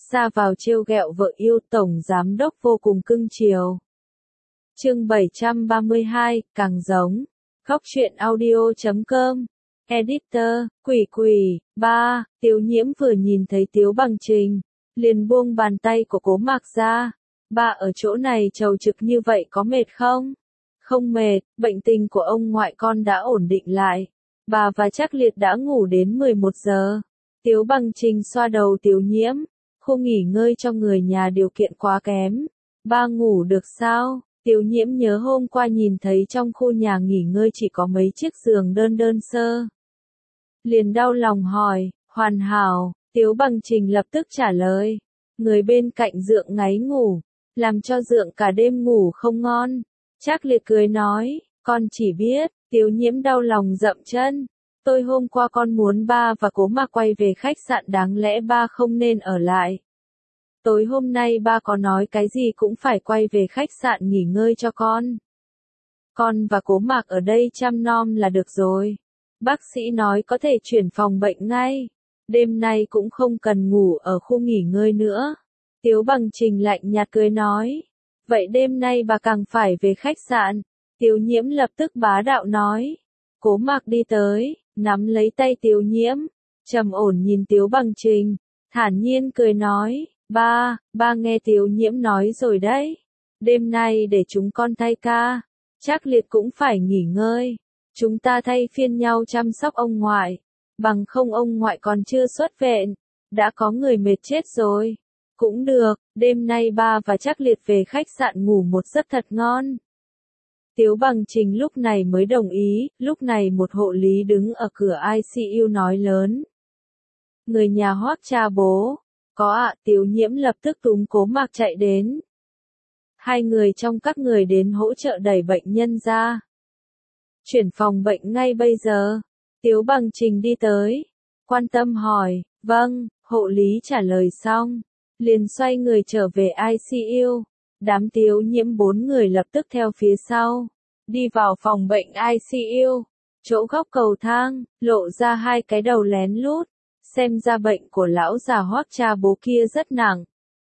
ra vào trêu ghẹo vợ yêu, tổng giám đốc vô cùng cưng chiều. Chương 732, càng giống. Góc truyện audio.com. Editor, Quỷ, 3, Tiếu Nhiễm vừa nhìn thấy Tiếu Bằng Trình, liền buông bàn tay của Cố Mạc ra. Bà ở chỗ này trầu trực như vậy có mệt không? Không mệt, bệnh tình của ông ngoại con đã ổn định lại. Bà và Trác Liệt đã ngủ đến 11 giờ. Tiếu Bằng Trình xoa đầu Tiếu Nhiễm. Khu nghỉ ngơi cho người nhà điều kiện quá kém. Ba ngủ được sao? Tiếu Nhiễm nhớ hôm qua nhìn thấy trong khu nhà nghỉ ngơi chỉ có mấy chiếc giường đơn sơ. Liền đau lòng hỏi, hoàn hảo, Tiếu Bằng Trình lập tức trả lời. Người bên cạnh Dượng ngáy ngủ, làm cho Dượng cả đêm ngủ không ngon. Trác Liệt cười nói, con chỉ biết, Tiếu Nhiễm đau lòng dậm chân. Tôi hôm qua con muốn ba và Cố Mạc quay về khách sạn, đáng lẽ ba không nên ở lại. Tối hôm nay ba có nói cái gì cũng phải quay về khách sạn nghỉ ngơi cho con. Con và Cố Mạc ở đây chăm nom là được rồi. Bác sĩ nói có thể chuyển phòng bệnh ngay. Đêm nay cũng không cần ngủ ở khu nghỉ ngơi nữa. Tiếu Bằng Trình lạnh nhạt cười nói. Vậy đêm nay bà càng phải về khách sạn. Tiếu Nhiễm lập tức bá đạo nói. Cố Mạc đi tới, nắm lấy tay Tiếu Nhiễm. Trầm ổn nhìn Tiếu Bằng Trình, thản nhiên cười nói. Ba nghe Tiếu Nhiễm nói rồi đấy. Đêm nay để chúng con thay ca. Trác Liệt cũng phải nghỉ ngơi. Chúng ta thay phiên nhau chăm sóc ông ngoại. Bằng không ông ngoại còn chưa xuất viện. Đã có người mệt chết rồi. Cũng được, đêm nay ba và Trác Liệt về khách sạn ngủ một giấc thật ngon. Tiếu Bằng Trình lúc này mới đồng ý. Lúc này một hộ lý đứng ở cửa ICU nói lớn. Người nhà Hoác cha bố. Có ạ, Tiếu Nhiễm lập tức túm Cố Mạc chạy đến. Hai người trong các người đến hỗ trợ đẩy bệnh nhân ra. Chuyển phòng bệnh ngay bây giờ. Tiếu Bằng Trình đi tới. Quan tâm hỏi, vâng, hộ lý trả lời xong. Liền xoay người trở về ICU. Đám Tiếu Nhiễm 4 người lập tức theo phía sau. Đi vào phòng bệnh ICU. Chỗ góc cầu thang, lộ ra hai cái đầu lén lút. Xem ra bệnh của lão già Hoác cha bố kia rất nặng.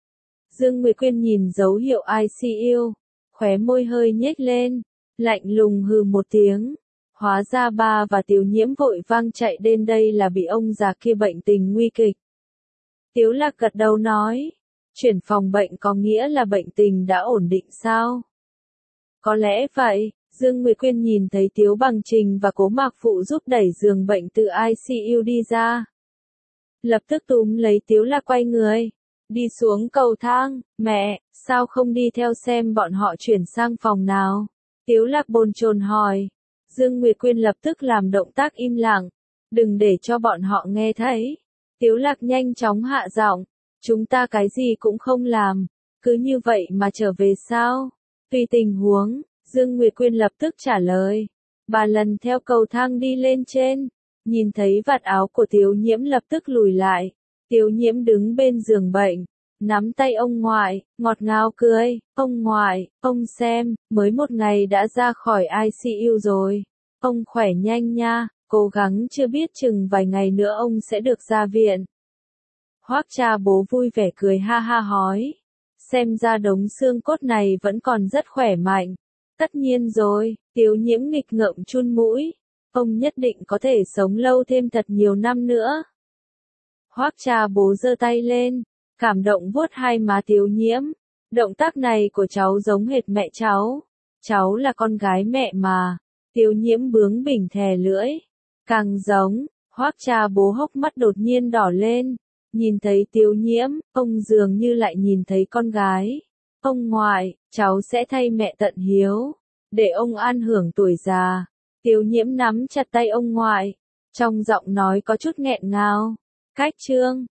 Dương Nguyệt Quyên nhìn dấu hiệu ICU. Khóe môi hơi nhếch lên. Lạnh lùng hừ một tiếng. Hóa ra ba và Tiếu Nhiễm vội vang chạy đến đây là bị ông già kia bệnh tình nguy kịch. Tiếu Lạc gật đầu nói. Chuyển phòng bệnh có nghĩa là bệnh tình đã ổn định sao? Có lẽ vậy. Dương Nguyệt Quyên nhìn thấy Tiếu Bằng Trình và Cố Mạc phụ giúp đẩy giường bệnh từ ICU đi ra. Lập tức túm lấy Tiếu Lạc quay người. Đi xuống cầu thang. Mẹ, sao không đi theo xem bọn họ chuyển sang phòng nào? Tiếu Lạc bồn chồn hỏi. Dương Nguyệt Quyên lập tức làm động tác im lặng. Đừng để cho bọn họ nghe thấy. Tiếu Lạc nhanh chóng hạ giọng. Chúng ta cái gì cũng không làm. Cứ như vậy mà trở về sao? Tùy tình huống. Dương Nguyệt Quyên lập tức trả lời. Bà lần theo cầu thang đi lên trên. Nhìn thấy vạt áo của Tiếu Nhiễm lập tức lùi lại. Tiếu Nhiễm đứng bên giường bệnh. Nắm tay ông ngoại, ngọt ngào cười. Ông ngoại, ông xem, mới một ngày đã ra khỏi ICU rồi. Ông khỏe nhanh nha, cố gắng chưa biết chừng vài ngày nữa ông sẽ được ra viện. Hoác cha bố vui vẻ cười ha ha hói. Xem ra đống xương cốt này vẫn còn rất khỏe mạnh. Tất nhiên rồi, Tiếu Nhiễm nghịch ngợm chun mũi. Ông nhất định có thể sống lâu thêm thật nhiều năm nữa. Hoác cha bố giơ tay lên, cảm động vuốt hai má Tiếu Nhiễm. Động tác này của cháu giống hệt mẹ cháu. Cháu là con gái mẹ mà. Tiếu Nhiễm bướng bỉnh thè lưỡi. Càng giống. Hoác cha bố hốc mắt đột nhiên đỏ lên. Nhìn thấy Tiếu Nhiễm, ông dường như lại nhìn thấy con gái. Ông ngoại, cháu sẽ thay mẹ tận hiếu. Để ông an hưởng tuổi già. Tiếu Nhiễm nắm chặt tay ông ngoại. Trong giọng nói có chút nghẹn ngào. Cách chương